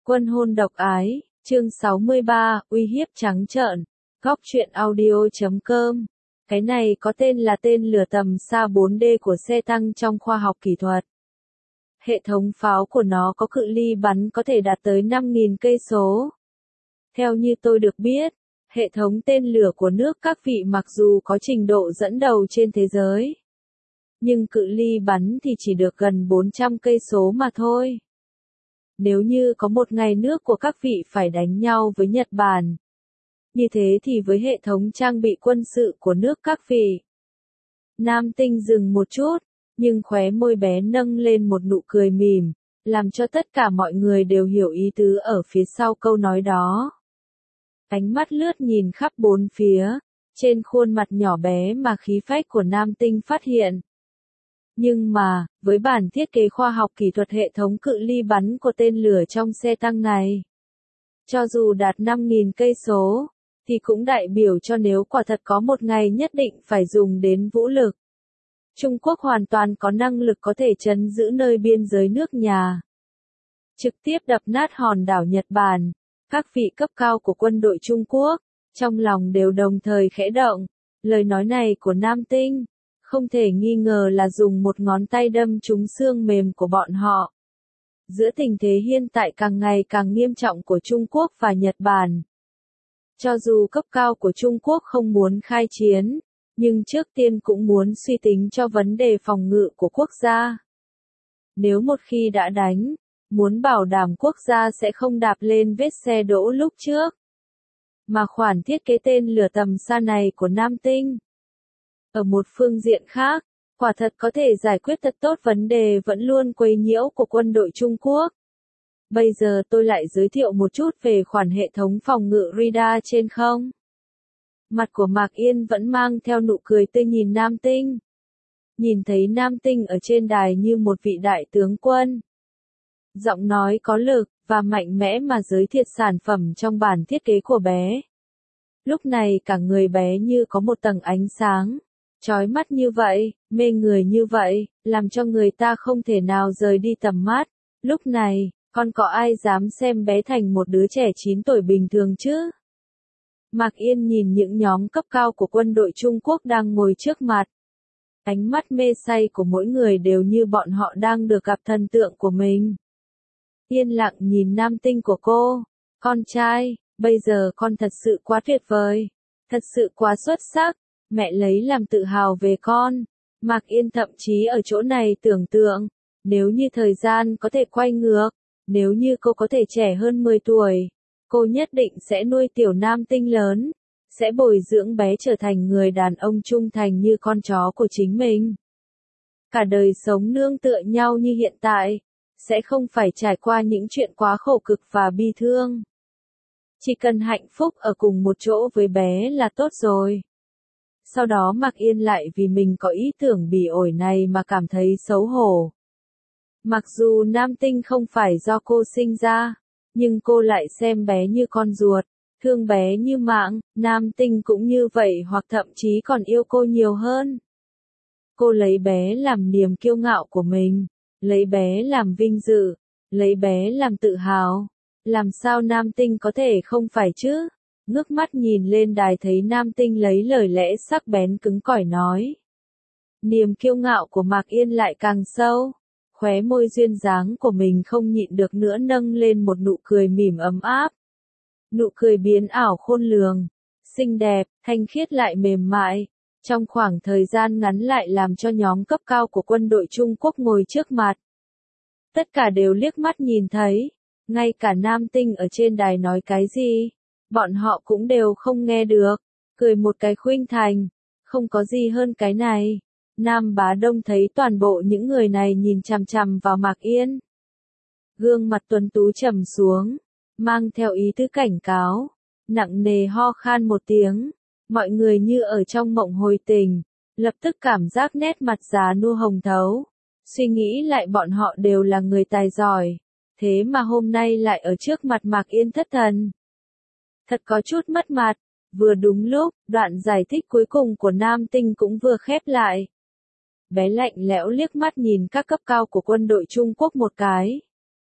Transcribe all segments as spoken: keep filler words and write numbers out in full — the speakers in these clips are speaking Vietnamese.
Quân hôn độc ái, chương sáu mươi ba, uy hiếp trắng trợn, góc truyện audio chấm com. Cái này có tên là tên lửa tầm xa bốn D của xe tăng trong khoa học kỹ thuật. Hệ thống pháo của nó có cự ly bắn có thể đạt tới năm nghìn cây số. Theo như tôi được biết, hệ thống tên lửa của nước các vị mặc dù có trình độ dẫn đầu trên thế giới, nhưng cự ly bắn thì chỉ được gần bốn trăm cây số mà thôi. Nếu như có một ngày nước của các vị phải đánh nhau với Nhật Bản, như thế thì với hệ thống trang bị quân sự của nước các vị. Nam Tinh dừng một chút, nhưng khóe môi bé nâng lên một nụ cười mỉm, làm cho tất cả mọi người đều hiểu ý tứ ở phía sau câu nói đó. Ánh mắt lướt nhìn khắp bốn phía, trên khuôn mặt nhỏ bé mà khí phách của Nam Tinh phát hiện. Nhưng mà, với bản thiết kế khoa học kỹ thuật hệ thống cự ly bắn của tên lửa trong xe tăng này, cho dù đạt năm nghìn cây số, thì cũng đại biểu cho nếu quả thật có một ngày nhất định phải dùng đến vũ lực, Trung Quốc hoàn toàn có năng lực có thể trấn giữ nơi biên giới nước nhà, trực tiếp đập nát hòn đảo Nhật Bản. Các vị cấp cao của quân đội Trung Quốc, trong lòng đều đồng thời khẽ động, lời nói này của Nam Tinh, không thể nghi ngờ là dùng một ngón tay đâm trúng xương mềm của bọn họ. Giữa tình thế hiện tại càng ngày càng nghiêm trọng của Trung Quốc và Nhật Bản, cho dù cấp cao của Trung Quốc không muốn khai chiến, nhưng trước tiên cũng muốn suy tính cho vấn đề phòng ngự của quốc gia. Nếu một khi đã đánh, muốn bảo đảm quốc gia sẽ không đạp lên vết xe đỗ lúc trước. Mà khoản thiết kế tên lửa tầm xa này của Nam Tinh, ở một phương diện khác, quả thật có thể giải quyết thật tốt vấn đề vẫn luôn quấy nhiễu của quân đội Trung Quốc. Bây giờ tôi lại giới thiệu một chút về khoản hệ thống phòng ngự radar trên không. Mặt của Mạc Yên vẫn mang theo nụ cười tươi nhìn Nam Tinh. Nhìn thấy Nam Tinh ở trên đài như một vị đại tướng quân. Giọng nói có lực và mạnh mẽ mà giới thiệu sản phẩm trong bản thiết kế của bé. Lúc này cả người bé như có một tầng ánh sáng, chói mắt như vậy, mê người như vậy, làm cho người ta không thể nào rời đi tầm mắt. Lúc này, còn có ai dám xem bé thành một đứa trẻ chín tuổi bình thường chứ? Mạc Yên nhìn những nhóm cấp cao của quân đội Trung Quốc đang ngồi trước mặt. Ánh mắt mê say của mỗi người đều như bọn họ đang được gặp thần tượng của mình. Yên lặng nhìn Nam Tinh của cô. Con trai, bây giờ con thật sự quá tuyệt vời. Thật sự quá xuất sắc. Mẹ lấy làm tự hào về con. Mạc Yên thậm chí ở chỗ này tưởng tượng, nếu như thời gian có thể quay ngược, nếu như cô có thể trẻ hơn mười tuổi, cô nhất định sẽ nuôi tiểu Nam Tinh lớn, sẽ bồi dưỡng bé trở thành người đàn ông trung thành như con chó của chính mình. Cả đời sống nương tựa nhau như hiện tại, sẽ không phải trải qua những chuyện quá khổ cực và bi thương. Chỉ cần hạnh phúc ở cùng một chỗ với bé là tốt rồi. Sau đó Mạc Yên lại vì mình có ý tưởng bỉ ổi này mà cảm thấy xấu hổ. Mặc dù Nam Tinh không phải do cô sinh ra, nhưng cô lại xem bé như con ruột, thương bé như mạng. Nam Tinh cũng như vậy hoặc thậm chí còn yêu cô nhiều hơn. Cô lấy bé làm niềm kiêu ngạo của mình, lấy bé làm vinh dự, lấy bé làm tự hào. Làm sao Nam Tinh có thể không phải chứ? Ngước mắt nhìn lên đài thấy Nam Tinh lấy lời lẽ sắc bén cứng cỏi nói. Niềm kiêu ngạo của Mạc Yên lại càng sâu. Khóe môi duyên dáng của mình không nhịn được nữa nâng lên một nụ cười mỉm ấm áp. Nụ cười biến ảo khôn lường, xinh đẹp, thanh khiết lại mềm mại. Trong khoảng thời gian ngắn lại làm cho nhóm cấp cao của quân đội Trung Quốc ngồi trước mặt. Tất cả đều liếc mắt nhìn thấy, ngay cả Nam Tinh ở trên đài nói cái gì, bọn họ cũng đều không nghe được, cười một cái khuynh thành, không có gì hơn cái này. Nam Bá Đông thấy toàn bộ những người này nhìn chằm chằm vào Mạc Yên. Gương mặt tuấn tú trầm xuống, mang theo ý tứ cảnh cáo, nặng nề ho khan một tiếng, mọi người như ở trong mộng hồi tình, lập tức cảm giác nét mặt già nua hồng thấu, suy nghĩ lại bọn họ đều là người tài giỏi, thế mà hôm nay lại ở trước mặt Mạc Yên thất thần. Thật có chút mất mặt, vừa đúng lúc, đoạn giải thích cuối cùng của Nam Tinh cũng vừa khép lại. Bé lạnh lẽo liếc mắt nhìn các cấp cao của quân đội Trung Quốc một cái.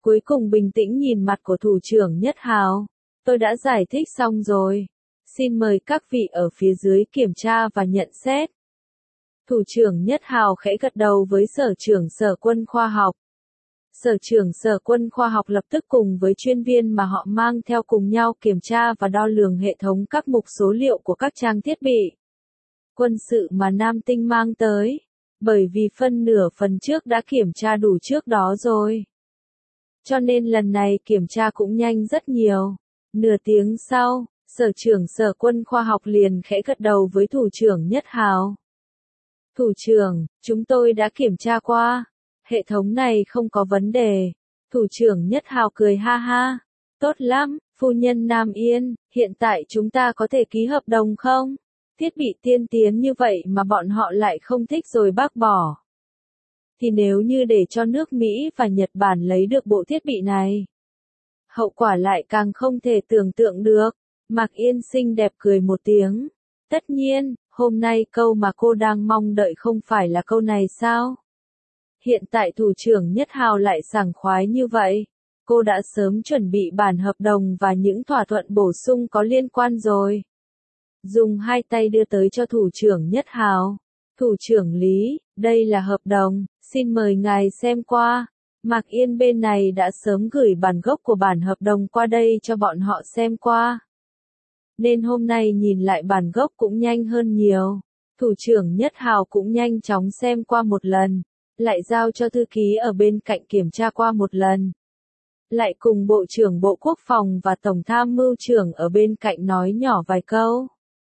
Cuối cùng bình tĩnh nhìn mặt của thủ trưởng Nhất Hào. Tôi đã giải thích xong rồi. Xin mời các vị ở phía dưới kiểm tra và nhận xét. Thủ trưởng Nhất Hào khẽ gật đầu với sở trưởng sở quân khoa học. Sở trưởng sở quân khoa học lập tức cùng với chuyên viên mà họ mang theo cùng nhau kiểm tra và đo lường hệ thống các mục số liệu của các trang thiết bị quân sự mà Nam Tinh mang tới, bởi vì phân nửa phần trước đã kiểm tra đủ trước đó rồi. Cho nên lần này kiểm tra cũng nhanh rất nhiều. Nửa tiếng sau, sở trưởng sở quân khoa học liền khẽ gật đầu với thủ trưởng Nhất Hào. Thủ trưởng, chúng tôi đã kiểm tra qua. Hệ thống này không có vấn đề. Thủ trưởng Nhất Hào cười ha ha. Tốt lắm, phu nhân Nam Yên, hiện tại chúng ta có thể ký hợp đồng không? Thiết bị tiên tiến như vậy mà bọn họ lại không thích rồi bác bỏ. Thì nếu như để cho nước Mỹ và Nhật Bản lấy được bộ thiết bị này, hậu quả lại càng không thể tưởng tượng được. Mạc Yên xinh đẹp cười một tiếng. Tất nhiên, hôm nay câu mà cô đang mong đợi không phải là câu này sao? Hiện tại thủ trưởng Nhất Hào lại sảng khoái như vậy. Cô đã sớm chuẩn bị bản hợp đồng và những thỏa thuận bổ sung có liên quan rồi. Dùng hai tay đưa tới cho thủ trưởng Nhất Hào. Thủ trưởng Lý, đây là hợp đồng, xin mời ngài xem qua. Mạc Yên bên này đã sớm gửi bản gốc của bản hợp đồng qua đây cho bọn họ xem qua. Nên hôm nay nhìn lại bản gốc cũng nhanh hơn nhiều. Thủ trưởng Nhất Hào cũng nhanh chóng xem qua một lần, lại giao cho thư ký ở bên cạnh kiểm tra qua một lần. Lại cùng Bộ trưởng Bộ Quốc phòng và Tổng tham mưu trưởng ở bên cạnh nói nhỏ vài câu.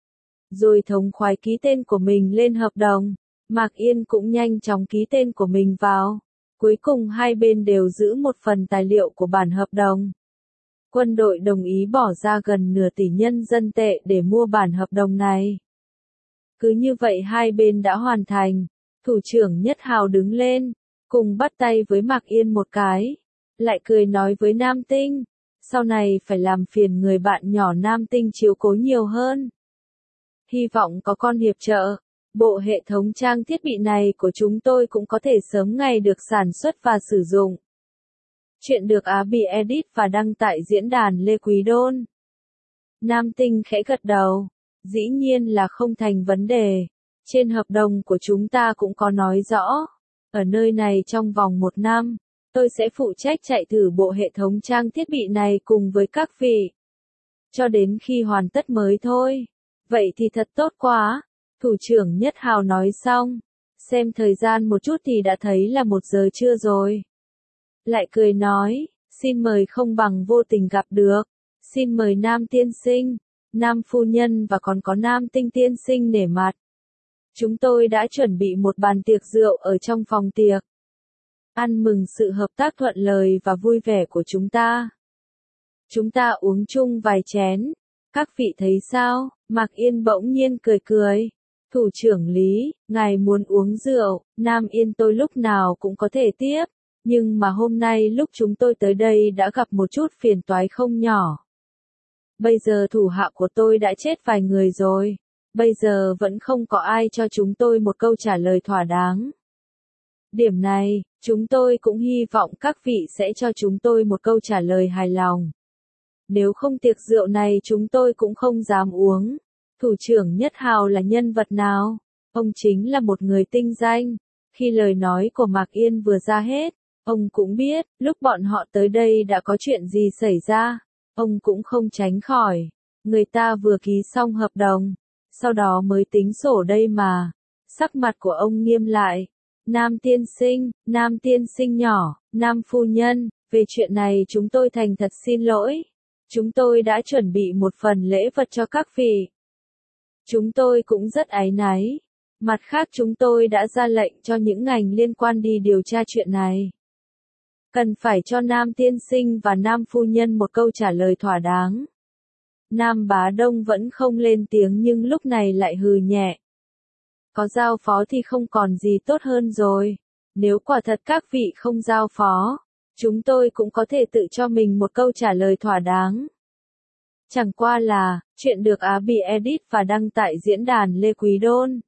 Rồi thống khoái ký tên của mình lên hợp đồng. Mạc Yên cũng nhanh chóng ký tên của mình vào. Cuối cùng hai bên đều giữ một phần tài liệu của bản hợp đồng. Quân đội đồng ý bỏ ra gần nửa tỷ nhân dân tệ để mua bản hợp đồng này. Cứ như vậy hai bên đã hoàn thành. Thủ trưởng Nhất Hào đứng lên, cùng bắt tay với Mạc Yên một cái. Lại cười nói với Nam Tinh, sau này phải làm phiền người bạn nhỏ Nam Tinh chiếu cố nhiều hơn. Hy vọng có con hiệp trợ, bộ hệ thống trang thiết bị này của chúng tôi cũng có thể sớm ngày được sản xuất và sử dụng. Chuyện được Á Bì edit và đăng tại diễn đàn Lê Quý Đôn. Nam Tinh khẽ gật đầu, dĩ nhiên là không thành vấn đề. Trên hợp đồng của chúng ta cũng có nói rõ, ở nơi này trong vòng một năm, tôi sẽ phụ trách chạy thử bộ hệ thống trang thiết bị này cùng với các vị. Cho đến khi hoàn tất mới thôi. Vậy thì thật tốt quá. Thủ trưởng Nhất Hào nói xong. Xem thời gian một chút thì đã thấy là một giờ trưa rồi. Lại cười nói, xin mời không bằng vô tình gặp được. Xin mời Nam tiên sinh, Nam phu nhân và còn có Nam Tinh tiên sinh nể mặt. Chúng tôi đã chuẩn bị một bàn tiệc rượu ở trong phòng tiệc. Ăn mừng sự hợp tác thuận lời và vui vẻ của chúng ta. Chúng ta uống chung vài chén. Các vị thấy sao? Mạc Yên bỗng nhiên cười cười. Thủ trưởng Lý, ngài muốn uống rượu, Nam Yên tôi lúc nào cũng có thể tiếp. Nhưng mà hôm nay lúc chúng tôi tới đây đã gặp một chút phiền toái không nhỏ. Bây giờ thủ hạ của tôi đã chết vài người rồi. Bây giờ vẫn không có ai cho chúng tôi một câu trả lời thỏa đáng. Điểm này, chúng tôi cũng hy vọng các vị sẽ cho chúng tôi một câu trả lời hài lòng. Nếu không tiệc rượu này chúng tôi cũng không dám uống. Thủ trưởng Nhất Hào là nhân vật nào? Ông chính là một người tinh danh. Khi lời nói của Mạc Yên vừa ra hết, ông cũng biết, lúc bọn họ tới đây đã có chuyện gì xảy ra. Ông cũng không tránh khỏi. Người ta vừa ký xong hợp đồng, sau đó mới tính sổ đây mà. Sắc mặt của ông nghiêm lại. Nam tiên sinh, Nam tiên sinh nhỏ, Nam phu nhân, về chuyện này chúng tôi thành thật xin lỗi. Chúng tôi đã chuẩn bị một phần lễ vật cho các vị. Chúng tôi cũng rất áy náy. Mặt khác chúng tôi đã ra lệnh cho những ngành liên quan đi điều tra chuyện này. Cần phải cho Nam tiên sinh và Nam phu nhân một câu trả lời thỏa đáng. Nam Bá Đông vẫn không lên tiếng nhưng lúc này lại hừ nhẹ. Có giao phó thì không còn gì tốt hơn rồi. Nếu quả thật các vị không giao phó, chúng tôi cũng có thể tự cho mình một câu trả lời thỏa đáng. Chẳng qua là, chuyện được Á Bì edit và đăng tại diễn đàn Lê Quý Đôn.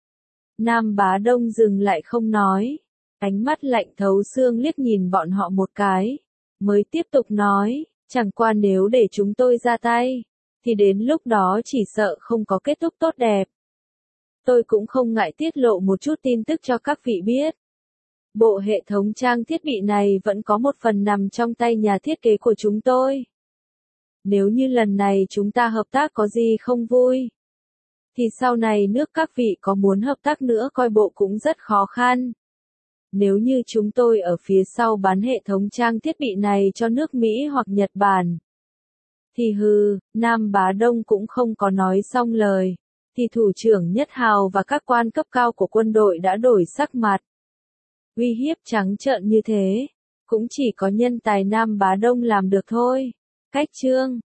Nam Bá Đông dừng lại không nói. Ánh mắt lạnh thấu xương liếc nhìn bọn họ một cái. mới tiếp tục nói, chẳng qua nếu để chúng tôi ra tay, thì đến lúc đó chỉ sợ không có kết thúc tốt đẹp. Tôi cũng không ngại tiết lộ một chút tin tức cho các vị biết. Bộ hệ thống trang thiết bị này vẫn có một phần nằm trong tay nhà thiết kế của chúng tôi. Nếu như lần này chúng ta hợp tác có gì không vui, thì sau này nước các vị có muốn hợp tác nữa coi bộ cũng rất khó khăn. Nếu như chúng tôi ở phía sau bán hệ thống trang thiết bị này cho nước Mỹ hoặc Nhật Bản, thì hừ, Nam Bá Đông cũng không có nói xong lời, thì thủ trưởng Nhất Hào và các quan cấp cao của quân đội đã đổi sắc mặt. Uy hiếp trắng trợn như thế, cũng chỉ có nhân tài Nam Bá Đông làm được thôi. Cách chương